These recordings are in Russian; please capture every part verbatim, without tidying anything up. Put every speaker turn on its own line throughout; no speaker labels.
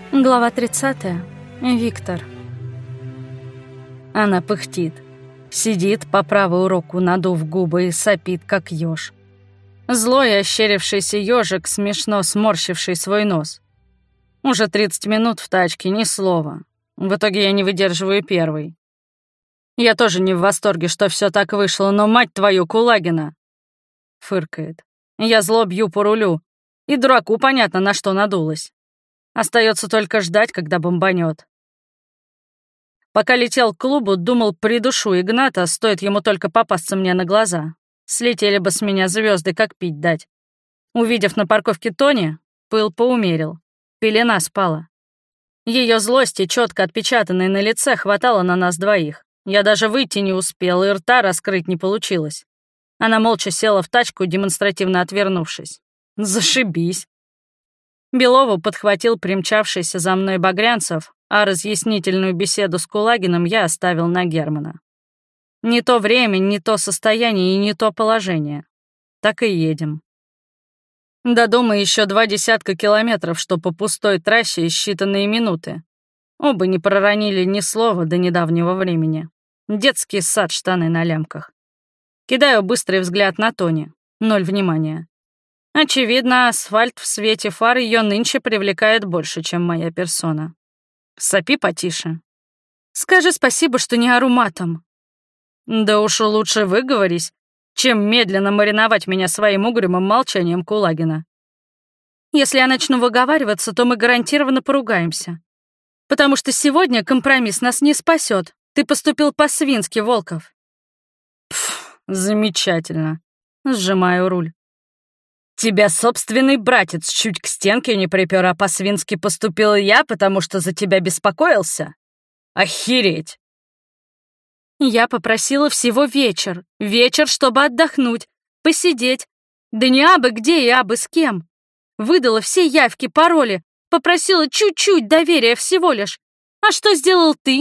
Глава тридцатая. Виктор. Она пыхтит. Сидит по правую руку, надув губы, и сопит, как ёж. Злой ощерившийся ёжик, смешно сморщивший свой нос. Уже тридцать минут в тачке, ни слова. В итоге я не выдерживаю первый. Я тоже не в восторге, что все так вышло, но, мать твою, Кулагина! Фыркает. Я зло бью по рулю. И дураку понятно, на что надулась. Остается только ждать, когда бомбанет. Пока летел к клубу, думал, придушу Игната, стоит ему только попасться мне на глаза. Слетели бы с меня звезды, как пить дать. Увидев на парковке Тони, пыл поумерил. Пелена спала. Ее злости, четко отпечатанной на лице, хватало на нас двоих. Я даже выйти не успел, и рта раскрыть не получилось. Она молча села в тачку, демонстративно отвернувшись. Зашибись. Белову подхватил примчавшийся за мной Багрянцев, а разъяснительную беседу с Кулагиным я оставил на Германа. Не то время, не то состояние и не то положение. Так и едем. До дома еще два десятка километров, что по пустой трассе и считанные минуты. Оба не проронили ни слова до недавнего времени. Детский сад, штаны на лямках. Кидаю быстрый взгляд на Тони. Ноль внимания. Очевидно, асфальт в свете фар ее нынче привлекает больше, чем моя персона. Сопи потише. Скажи спасибо, что не ору матом. Да уж лучше выговорись, чем медленно мариновать меня своим угрюмым молчанием Кулагина. Если я начну выговариваться, то мы гарантированно поругаемся. Потому что сегодня компромисс нас не спасет. Ты поступил по-свински, Волков. Пф, замечательно. Сжимаю руль. Тебя собственный братец чуть к стенке не припер, а по-свински поступил я, потому что за тебя беспокоился? Охереть! Я попросила всего вечер. Вечер, чтобы отдохнуть, посидеть. Да не абы где и абы с кем. Выдала все явки, пароли, попросила чуть-чуть доверия всего лишь. А что сделал ты?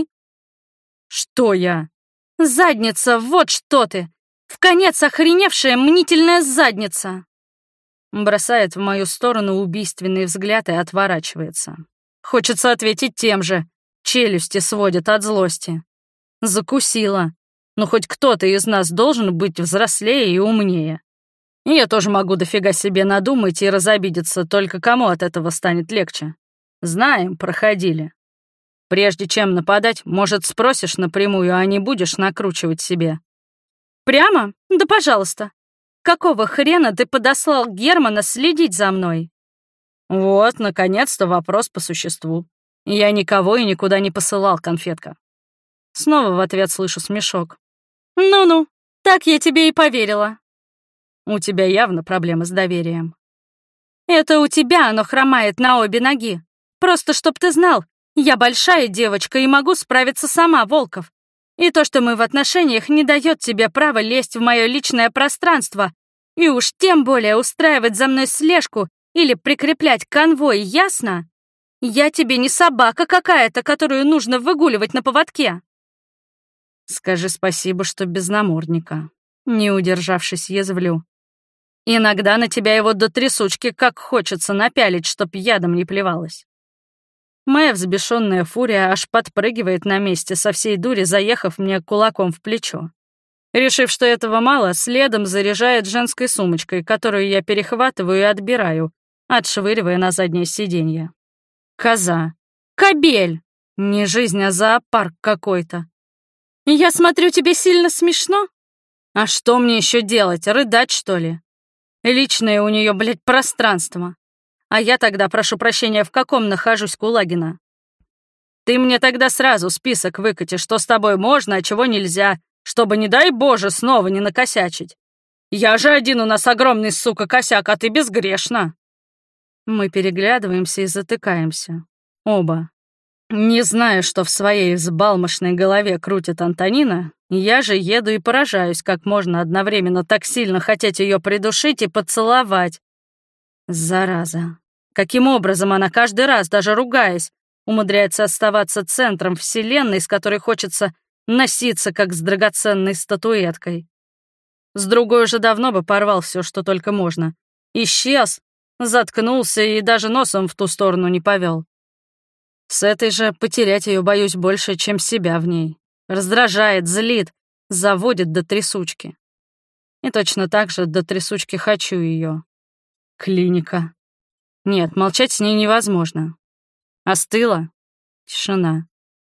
Что я? Задница, вот что ты! Вконец охреневшая мнительная задница! Бросает в мою сторону убийственный взгляд и отворачивается. Хочется ответить тем же. Челюсти сводят от злости. Закусила. Но хоть кто-то из нас должен быть взрослее и умнее. И я тоже могу дофига себе надумать и разобидеться, только кому от этого станет легче. Знаем, проходили. Прежде чем нападать, может, спросишь напрямую, а не будешь накручивать себе. Прямо? Да пожалуйста. Какого хрена ты подослал Германа следить за мной? Вот, наконец-то вопрос по существу. Я никого и никуда не посылал, конфетка. Снова в ответ слышу смешок. Ну-ну, так я тебе и поверила. У тебя явно проблемы с доверием. Это у тебя оно хромает на обе ноги. Просто чтоб ты знал, я большая девочка и могу справиться сама, Волков. И то, что мы в отношениях, не дает тебе права лезть в мое личное пространство и уж тем более устраивать за мной слежку или прикреплять конвой, ясно? Я тебе не собака какая-то, которую нужно выгуливать на поводке. Скажи спасибо, что без намордника. Не удержавшись, язвлю. Иногда на тебя его до трясучки как хочется напялить, чтоб ядом не плевалась. Моя взбешенная фурия аж подпрыгивает на месте, со всей дури заехав мне кулаком в плечо. Решив, что этого мало, следом заряжает женской сумочкой, которую я перехватываю и отбираю, отшвыривая на заднее сиденье. Коза. Кобель. Не жизнь, а зоопарк какой-то. Я смотрю, тебе сильно смешно? А что мне еще делать, рыдать, что ли? Личное у нее, блядь, пространство. А я тогда, прошу прощения, в каком нахожусь, Кулагина? Ты мне тогда сразу список выкати, что с тобой можно, а чего нельзя, чтобы, не дай Боже, снова не накосячить. Я же один у нас огромный, сука, косяк, а ты безгрешна. Мы переглядываемся и затыкаемся. Оба. Не знаю, что в своей взбалмошной голове крутит Антонина, я же еду и поражаюсь, как можно одновременно так сильно хотеть ее придушить и поцеловать. Зараза. Каким образом она каждый раз, даже ругаясь, умудряется оставаться центром вселенной, с которой хочется носиться, как с драгоценной статуэткой. С другой уже давно бы порвал все, что только можно. Исчез, заткнулся и даже носом в ту сторону не повел. С этой же потерять ее боюсь больше, чем себя в ней. Раздражает, злит, заводит до трясучки. И точно так же до трясучки хочу ее. Клиника. Нет, молчать с ней невозможно. Остыла. Тишина.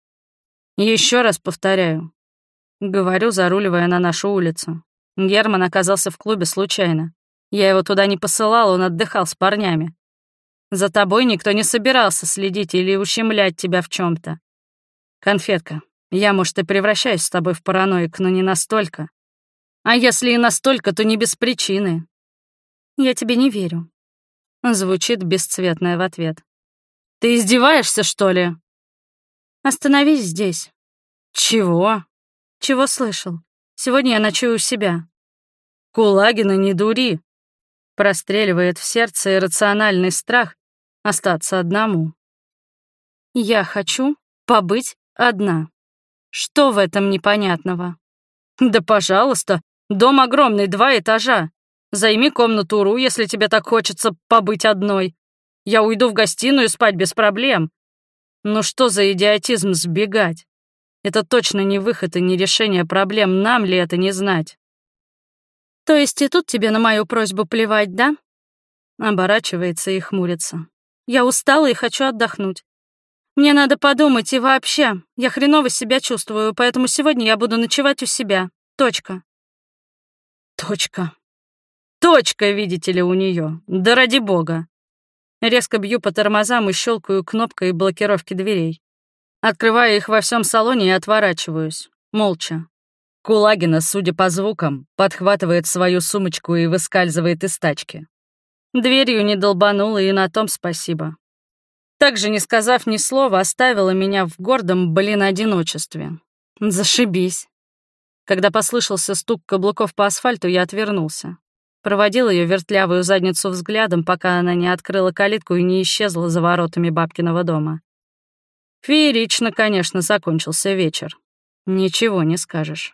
Еще раз повторяю. Говорю, заруливая на нашу улицу. Герман оказался в клубе случайно. Я его туда не посылал, он отдыхал с парнями. За тобой никто не собирался следить или ущемлять тебя в чем то. Конфетка, я, может, и превращаюсь с тобой в параноик, но не настолько. А если и настолько, то не без причины. Я тебе не верю. Звучит бесцветное в ответ. Ты издеваешься, что ли? Остановись здесь. Чего? Чего слышал? Сегодня я ночую у себя. Кулагина, не дури. Простреливает в сердце иррациональный страх остаться одному. Я хочу побыть одна. Что в этом непонятного? Да пожалуйста, дом огромный, два этажа. Займи комнату Ру, если тебе так хочется побыть одной. Я уйду в гостиную спать без проблем. Ну что за идиотизм сбегать? Это точно не выход и не решение проблем, нам ли это не знать? То есть и тут тебе на мою просьбу плевать, да? Оборачивается и хмурится. Я устала и хочу отдохнуть. Мне надо подумать, и вообще, я хреново себя чувствую, поэтому сегодня я буду ночевать у себя. Точка. Точка. Точка, видите ли, у нее. Да ради бога. Резко бью по тормозам и щелкаю кнопкой блокировки дверей. Открываю их во всем салоне и отворачиваюсь. Молча. Кулагина, судя по звукам, подхватывает свою сумочку и выскальзывает из тачки. Дверью не долбанула, и на том спасибо. Также, не сказав ни слова, оставила меня в гордом, блин, одиночестве. Зашибись. Когда послышался стук каблуков по асфальту, я отвернулся. Проводил ее вертлявую задницу взглядом, пока она не открыла калитку и не исчезла за воротами бабкиного дома. Феерично, конечно, закончился вечер. Ничего не скажешь.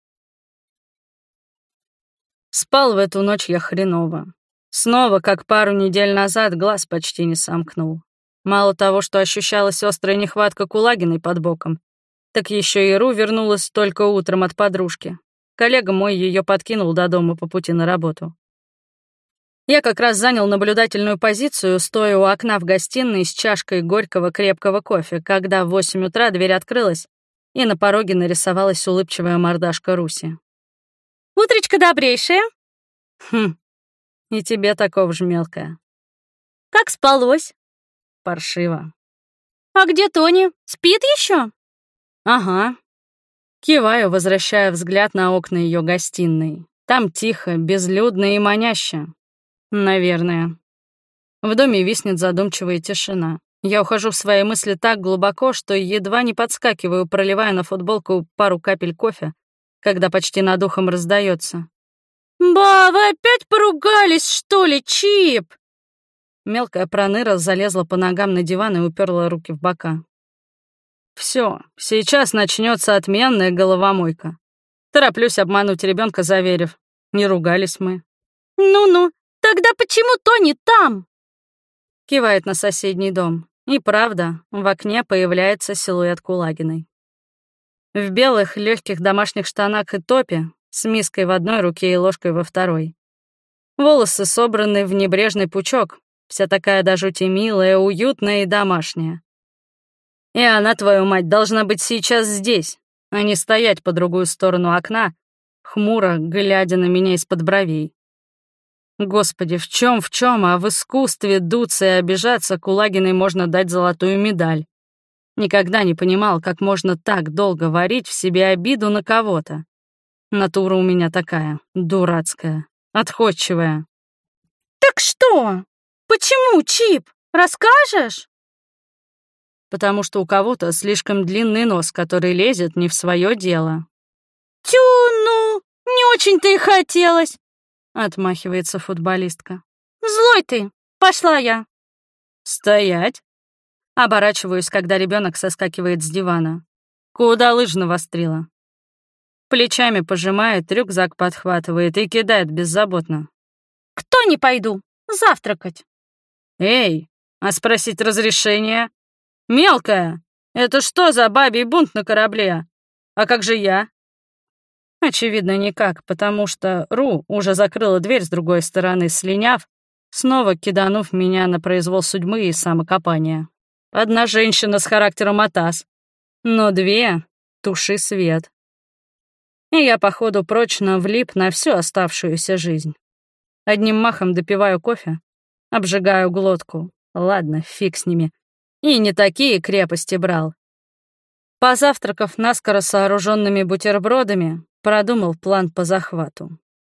Спал в эту ночь я хреново. Снова, как пару недель назад, глаз почти не сомкнул. Мало того, что ощущалась острая нехватка Кулагиной под боком, так еще и Ру вернулась только утром от подружки. Коллега мой ее подкинул до дома по пути на работу. Я как раз занял наблюдательную позицию, стоя у окна в гостиной с чашкой горького крепкого кофе, когда в восемь утра дверь открылась, и на пороге нарисовалась улыбчивая мордашка Руси. «Утречка добрейшая!» «Хм, и тебе такого же, мелкая». «Как спалось?» «Паршиво». «А где Тони? Спит еще?» «Ага». Киваю, возвращая взгляд на окна ее гостиной. Там тихо, безлюдно и маняще. Наверное. В доме виснет задумчивая тишина. Я ухожу в свои мысли так глубоко, что едва не подскакиваю, проливая на футболку пару капель кофе, когда почти над ухом раздается. «Ба, вы опять поругались, что ли, Чип?» Мелкая проныра залезла по ногам на диван и уперла руки в бока. Все, сейчас начнется отменная головомойка. Тороплюсь обмануть ребенка, заверив. Не ругались мы. «Ну-ну, тогда почему Тони там?» Кивает на соседний дом. И правда, в окне появляется силуэт Кулагиной. В белых легких домашних штанах и топе, с миской в одной руке и ложкой во второй. Волосы собраны в небрежный пучок, вся такая до жути милая, уютная и домашняя. И она, твою мать, должна быть сейчас здесь, а не стоять по другую сторону окна, хмуро глядя на меня из-под бровей. Господи, в чем в чем, а в искусстве дуться и обижаться Кулагиной можно дать золотую медаль. Никогда не понимал, как можно так долго варить в себе обиду на кого-то. Натура у меня такая, дурацкая, отходчивая. «Так что? Почему, Чип? Расскажешь?» Потому что у кого-то слишком длинный нос, который лезет не в свое дело. «Тю, ну, не очень-то и хотелось», — отмахивается футболистка. «Злой ты, пошла я». «Стоять!» Оборачиваюсь, когда ребенок соскакивает с дивана. Куда лыжи навострила? Плечами пожимает, рюкзак подхватывает и кидает беззаботно. «Кто не пойду? Завтракать». «Эй, а спросить разрешения?» «Мелкая, это что за бабий бунт на корабле? А как же я?» Очевидно, никак, потому что Ру уже закрыла дверь с другой стороны, слиняв, снова киданув меня на произвол судьбы и самокопания. Одна женщина с характером Атас, но две — туши свет. И я, походу, прочно влип на всю оставшуюся жизнь. Одним махом допиваю кофе, обжигаю глотку. Ладно, фиг с ними. И не такие крепости брал. Позавтракав наскоро сооруженными бутербродами, продумал план по захвату.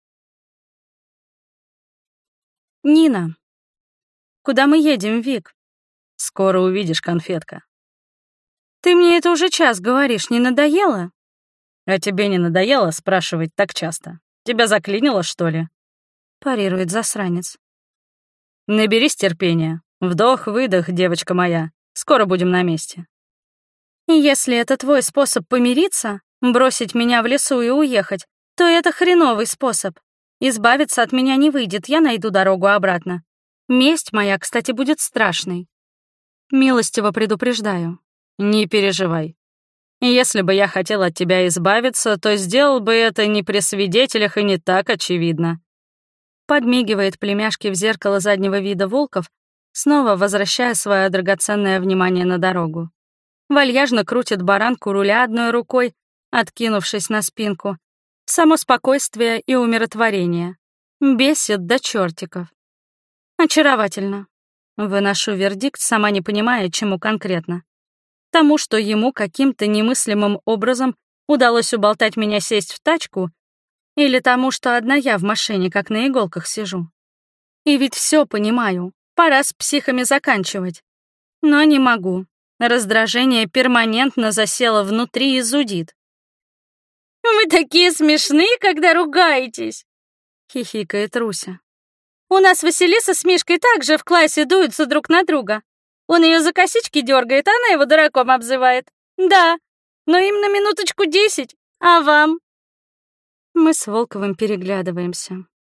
«Нина, куда мы едем, Вик?» «Скоро увидишь, конфетка». «Ты мне это уже час говоришь, не надоело?» «А тебе не надоело спрашивать так часто? Тебя заклинило, что ли?» Парирует засранец. «Наберись терпения. Вдох-выдох, девочка моя. Скоро будем на месте». «Если это твой способ помириться, бросить меня в лесу и уехать, то это хреновый способ. Избавиться от меня не выйдет, я найду дорогу обратно. Месть моя, кстати, будет страшной. Милостиво предупреждаю. Не переживай. Если бы я хотел от тебя избавиться, то сделал бы это не при свидетелях и не так очевидно». Подмигивает племяшке в зеркало заднего вида Волков, снова возвращая свое драгоценное внимание на дорогу. Вальяжно крутит баранку руля одной рукой, откинувшись на спинку. Само спокойствие и умиротворение. Бесит до чертиков. Очаровательно. Выношу вердикт, сама не понимая, чему конкретно. Тому, что ему каким-то немыслимым образом удалось уболтать меня сесть в тачку, или тому, что одна я в машине, как на иголках сижу. И ведь все понимаю, пора с психами заканчивать. Но не могу. Раздражение перманентно засело внутри и зудит. «Вы такие смешные, когда ругаетесь!» — хихикает Руся. «У нас Василиса с Мишкой также в классе дуются друг на друга. Он ее за косички дергает, она его дураком обзывает. Да, но им на минуточку десять, а вам?» Мы с Волковым переглядываемся.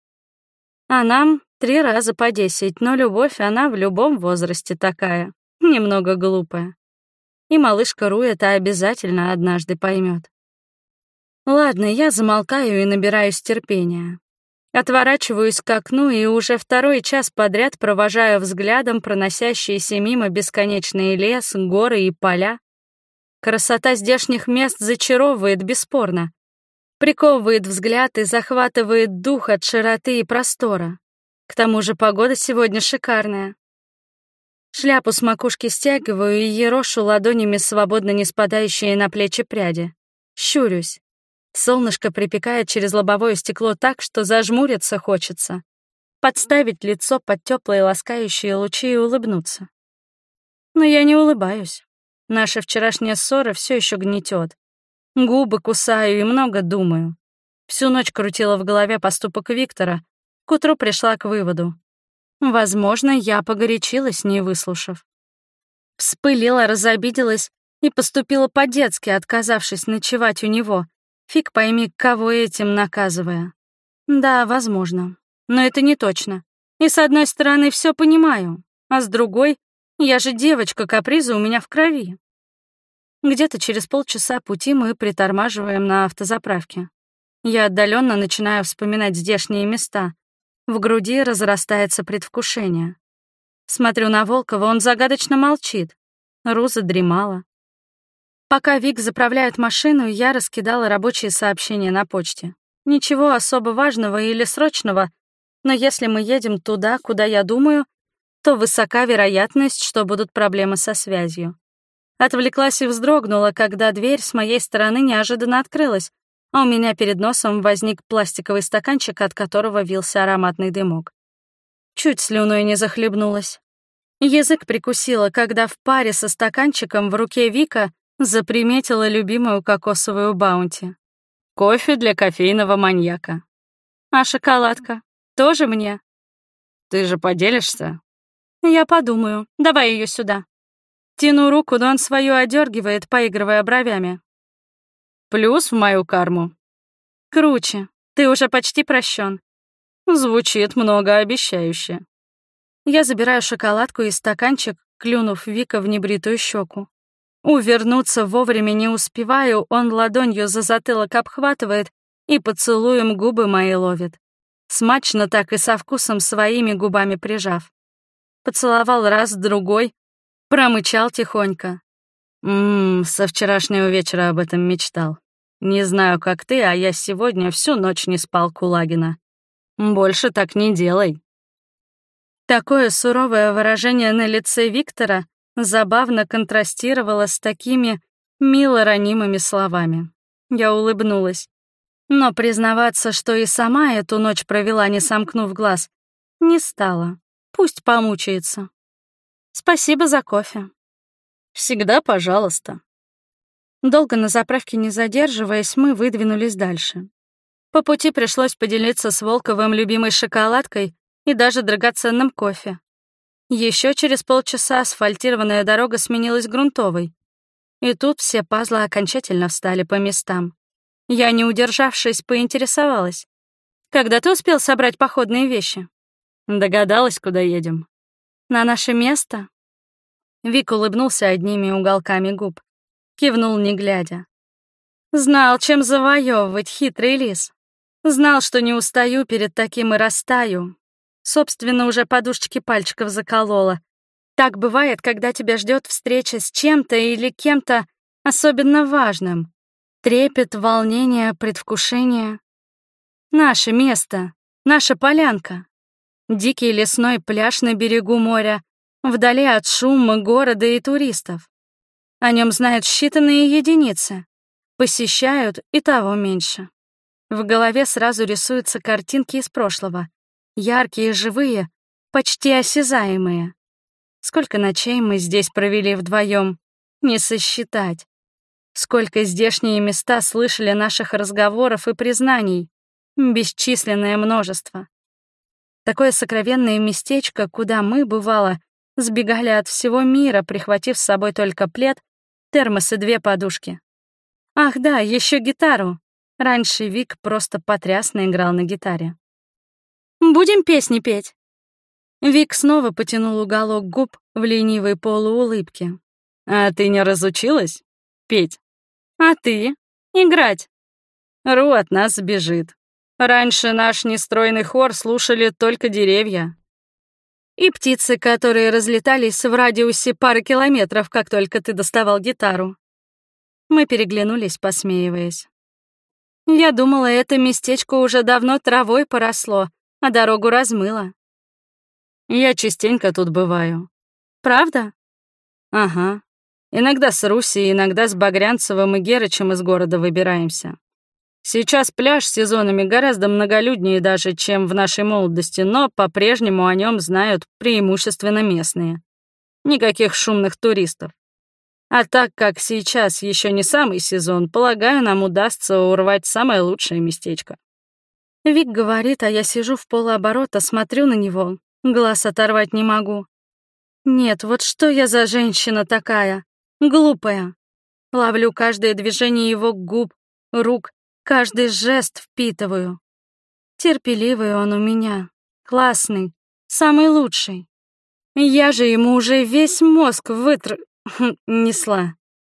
А нам три раза по десять, но любовь, она в любом возрасте такая, немного глупая. И малышка Ру это обязательно однажды поймет. Ладно, я замолкаю и набираюсь терпения. Отворачиваюсь к окну и уже второй час подряд провожаю взглядом проносящиеся мимо бесконечный лес, горы и поля. Красота здешних мест зачаровывает бесспорно. Приковывает взгляд и захватывает дух от широты и простора. К тому же погода сегодня шикарная. Шляпу с макушки стягиваю и ерошу ладонями свободно не спадающие на плечи пряди. Щурюсь. Солнышко припекает через лобовое стекло так, что зажмуриться хочется. Подставить лицо под теплые ласкающие лучи и улыбнуться. Но я не улыбаюсь. Наша вчерашняя ссора все еще гнетет. Губы кусаю и много думаю. Всю ночь крутила в голове поступок Виктора. К утру пришла к выводу. Возможно, я погорячилась, не выслушав. Вспылила, разобиделась и поступила по-детски, отказавшись ночевать у него. Фиг пойми, кого этим наказывая. Да, возможно. Но это не точно. И с одной стороны, все понимаю, а с другой, я же девочка, капризы у меня в крови. Где-то через полчаса пути мы притормаживаем на автозаправке. Я отдаленно начинаю вспоминать здешние места. В груди разрастается предвкушение. Смотрю на Волкова, он загадочно молчит. Руза дремала. Пока Вик заправляет машину, я раскидала рабочие сообщения на почте. Ничего особо важного или срочного, но если мы едем туда, куда я думаю, то высока вероятность, что будут проблемы со связью. Отвлеклась и вздрогнула, когда дверь с моей стороны неожиданно открылась, а у меня перед носом возник пластиковый стаканчик, от которого вился ароматный дымок. Чуть слюной не захлебнулась. Язык прикусила, когда в паре со стаканчиком в руке Вика заприметила любимую кокосовую баунти. Кофе для кофейного маньяка. А шоколадка? Тоже мне? Ты же поделишься? Я подумаю. Давай ее сюда. Тяну руку, но он свою одергивает, поигрывая бровями. Плюс в мою карму. Круче. Ты уже почти прощен. Звучит многообещающе. Я забираю шоколадку и стаканчик, клюнув Вика в небритую щеку. Увернуться вовремя не успеваю, он ладонью за затылок обхватывает и поцелуем губы мои ловит. Смачно так и со вкусом своими губами прижав. Поцеловал раз, другой, промычал тихонько. Ммм, со вчерашнего вечера об этом мечтал. Не знаю, как ты, а я сегодня всю ночь не спал, Кулагина. Больше так не делай. Такое суровое выражение на лице Виктора забавно контрастировало с такими мило ранимыми словами. Я улыбнулась. Но признаваться, что и сама эту ночь провела, не сомкнув глаз, не стала. Пусть помучается. Спасибо за кофе. Всегда пожалуйста. Долго на заправке не задерживаясь, мы выдвинулись дальше. По пути пришлось поделиться с Волковым любимой шоколадкой и даже драгоценным кофе. Еще через полчаса асфальтированная дорога сменилась грунтовой. И тут все пазлы окончательно встали по местам. Я, не удержавшись, поинтересовалась. «Когда ты успел собрать походные вещи?» Догадалась, куда едем. «На наше место?» Вик улыбнулся одними уголками губ. Кивнул, не глядя. Знал, чем завоевывать, хитрый лис. Знал, что не устаю перед таким и растаю. Собственно, уже подушечки пальчиков заколола. Так бывает, когда тебя ждет встреча с чем-то или кем-то особенно важным. Трепет, волнение, предвкушение. Наше место, наша полянка. Дикий лесной пляж на берегу моря, вдали от шума города и туристов. О нем знают считанные единицы. Посещают и того меньше. В голове сразу рисуются картинки из прошлого. Яркие, живые, почти осязаемые. Сколько ночей мы здесь провели вдвоем, не сосчитать. Сколько здешние места слышали наших разговоров и признаний. Бесчисленное множество. Такое сокровенное местечко, куда мы, бывало, сбегали от всего мира, прихватив с собой только плед, термос и две подушки. Ах да, еще гитару. Раньше Вик просто потрясно играл на гитаре. «Будем песни петь?» Вик снова потянул уголок губ в ленивой полуулыбке. «А ты не разучилась петь?» «А ты? Играть?» Ру от нас сбежит. Раньше наш нестройный хор слушали только деревья. И птицы, которые разлетались в радиусе пары километров, как только ты доставал гитару. Мы переглянулись, посмеиваясь. Я думала, это местечко уже давно травой поросло, а дорогу размыло. Я частенько тут бываю. Правда? Ага. Иногда с Русей, иногда с Багрянцевым и Герычем из города выбираемся. Сейчас пляж сезонами гораздо многолюднее даже, чем в нашей молодости, но по-прежнему о нем знают преимущественно местные. Никаких шумных туристов. А так как сейчас еще не самый сезон, полагаю, нам удастся урвать самое лучшее местечко. Вик говорит, а я сижу в полуоборота, смотрю на него, глаз оторвать не могу. Нет, вот что я за женщина такая? Глупая. Ловлю каждое движение его губ, рук, каждый жест впитываю. Терпеливый он у меня, классный, самый лучший. Я же ему уже весь мозг вытр... несла.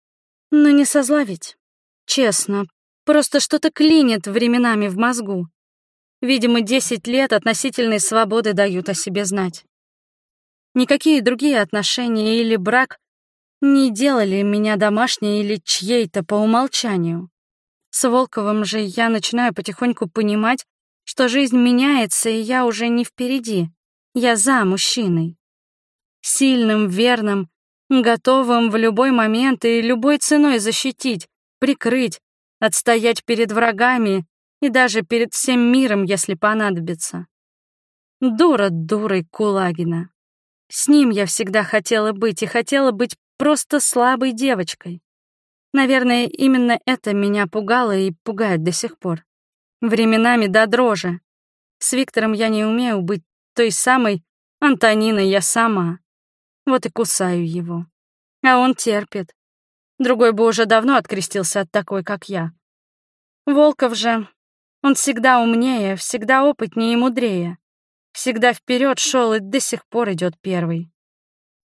Но не со зла ведь. Честно, просто что-то клинит временами в мозгу. Видимо, десять лет относительной свободы дают о себе знать. Никакие другие отношения или брак не делали меня домашней или чьей-то по умолчанию. С Волковым же я начинаю потихоньку понимать, что жизнь меняется, и я уже не впереди. Я за мужчиной. Сильным, верным, готовым в любой момент и любой ценой защитить, прикрыть, отстоять перед врагами и даже перед всем миром, если понадобится. Дура дурой Кулагина. С ним я всегда хотела быть и хотела быть просто слабой девочкой. Наверное, именно это меня пугало и пугает до сих пор. Временами до дрожи. С Виктором я не умею быть той самой Антониной я сама. Вот и кусаю его. А он терпит. Другой бы уже давно открестился от такой, как я. Волков же, он всегда умнее, всегда опытнее и мудрее. Всегда вперед шел и до сих пор идет первый.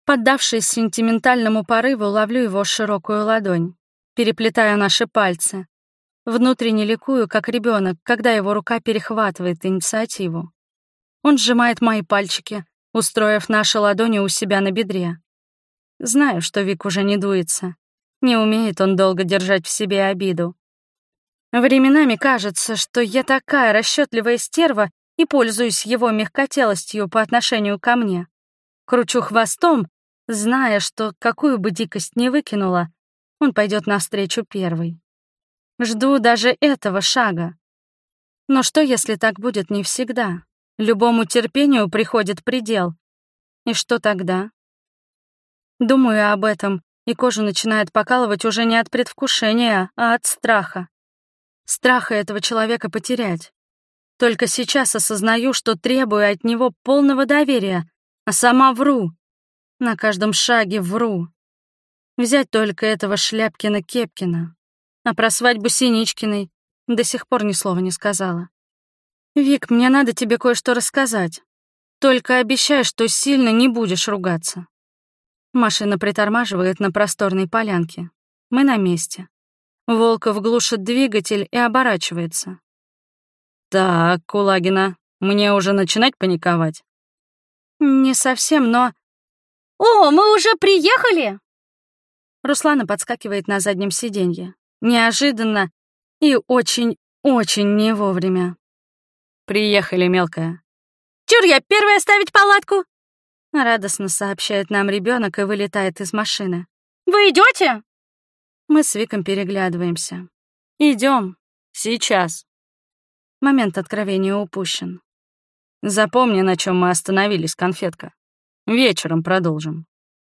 Поддавшись сентиментальному порыву, ловлю его широкую ладонь, переплетая наши пальцы. Внутренне ликую, как ребенок, когда его рука перехватывает инициативу. Он сжимает мои пальчики, устроив наши ладони у себя на бедре. Знаю, что Вик уже не дуется. Не умеет он долго держать в себе обиду. Временами кажется, что я такая расчетливая стерва и пользуюсь его мягкотелостью по отношению ко мне. Кручу хвостом, зная, что какую бы дикость ни выкинула, он пойдет навстречу первый. Жду даже этого шага. Но что, если так будет не всегда? Любому терпению приходит предел. И что тогда? Думаю об этом, и кожу начинает покалывать уже не от предвкушения, а от страха. Страха этого человека потерять. Только сейчас осознаю, что требую от него полного доверия, а сама вру. На каждом шаге вру. Взять только этого Шляпкина-Кепкина. А про свадьбу Синичкиной до сих пор ни слова не сказала. «Вик, мне надо тебе кое-что рассказать. Только обещай, что сильно не будешь ругаться». Машина притормаживает на просторной полянке. Мы на месте. Волков глушит двигатель и оборачивается. «Так, Кулагина, мне уже начинать паниковать?» «Не совсем, но...»
«О, мы уже приехали?»
Руслана подскакивает на заднем сиденье. Неожиданно и очень-очень не вовремя. «Приехали, мелкая».
«Чур, я первая ставить палатку?»
Радостно сообщает нам ребенок и вылетает из машины.
«Вы идете?
Мы с Виком переглядываемся. Идем. Сейчас. Момент откровения упущен. Запомни, на чем мы остановились, конфетка. Вечером продолжим.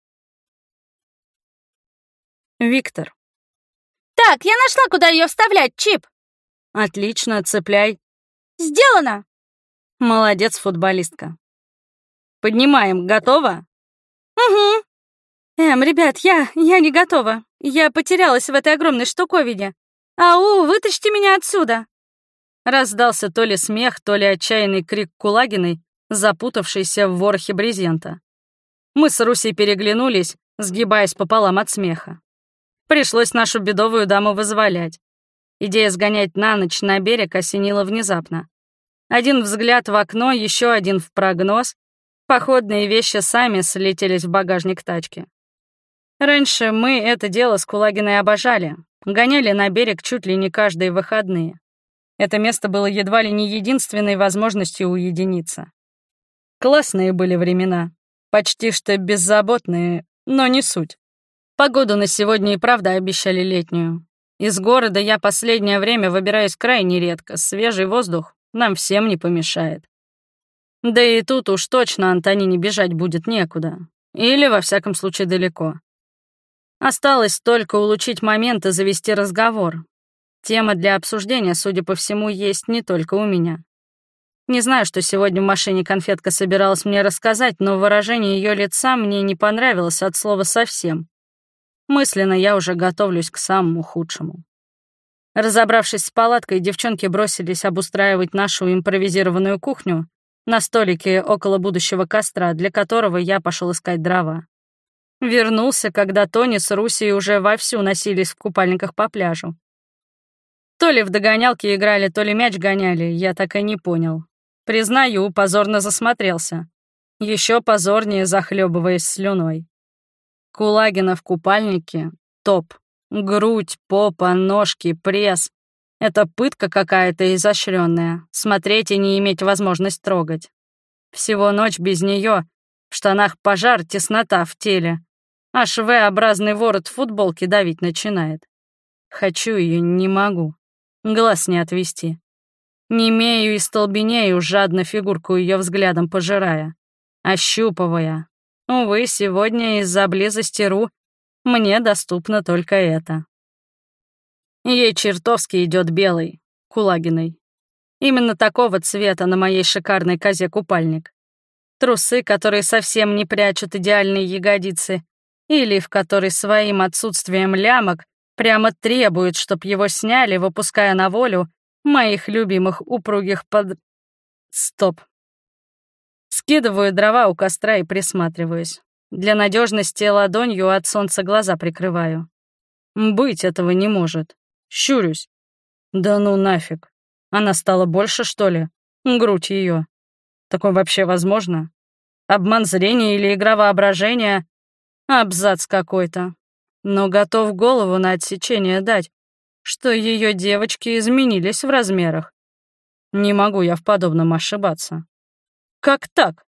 Виктор.
Так, я нашла, куда ее вставлять, Чип.
Отлично, цепляй.
Сделано.
Молодец, футболистка. Поднимаем, готова?
Угу.
Эм, ребят, я, я не готова. Я потерялась в этой огромной штуковине. Ау, вытащите меня отсюда. Раздался то ли смех, то ли отчаянный крик Кулагиной, запутавшейся в ворохе брезента. Мы с Русей переглянулись, сгибаясь пополам от смеха. Пришлось нашу бедовую даму вызволять. Идея сгонять на ночь на берег осенила внезапно. Один взгляд в окно, еще один в прогноз. Походные вещи сами слетелись в багажник тачки. Раньше мы это дело с Кулагиной обожали. Гоняли на берег чуть ли не каждые выходные. Это место было едва ли не единственной возможностью уединиться. Классные были времена. Почти что беззаботные, но не суть. Погоду на сегодня и правда обещали летнюю. Из города я последнее время выбираюсь крайне редко. Свежий воздух нам всем не помешает. Да и тут уж точно Антонине бежать будет некуда. Или, во всяком случае, далеко. Осталось только улучшить момент и завести разговор. Тема для обсуждения, судя по всему, есть не только у меня. Не знаю, что сегодня в машине конфетка собиралась мне рассказать, но выражение ее лица мне не понравилось от слова совсем. Мысленно я уже готовлюсь к самому худшему. Разобравшись с палаткой, девчонки бросились обустраивать нашу импровизированную кухню на столике около будущего костра, для которого я пошел искать дрова. Вернулся, когда Тони с Русей уже вовсю носились в купальниках по пляжу. То ли в догонялки играли, то ли мяч гоняли, я так и не понял. Признаю, позорно засмотрелся. Еще позорнее захлебываясь слюной. Кулагина в купальнике — топ. Грудь, попа, ножки, пресс. Это пытка какая-то изощренная. Смотреть и не иметь возможность трогать. Всего ночь без нее, в штанах пожар, теснота в теле. Аж V-образный ворот футболки давить начинает. Хочу ее, не могу. Глаз не отвести. Немею и столбенею, жадно фигурку ее взглядом пожирая. Ощупывая. Увы, сегодня из-за близости Ру мне доступно только это. Ей чертовски идет белый, Кулагиной. Именно такого цвета на моей шикарной козе купальник. Трусы, которые совсем не прячут идеальные ягодицы, или в которой своим отсутствием лямок прямо требуют, чтоб его сняли, выпуская на волю моих любимых упругих под... Стоп. Скидываю дрова у костра и присматриваюсь. Для надежности ладонью от солнца глаза прикрываю. Быть этого не может. Щурюсь. Да ну нафиг. Она стала больше, что ли? Грудь ее. Такое вообще возможно? Обман зрения или игра воображения? Абзац какой-то. Но готов голову на отсечение дать, что ее девочки изменились в размерах. Не могу я в подобном ошибаться. Как так?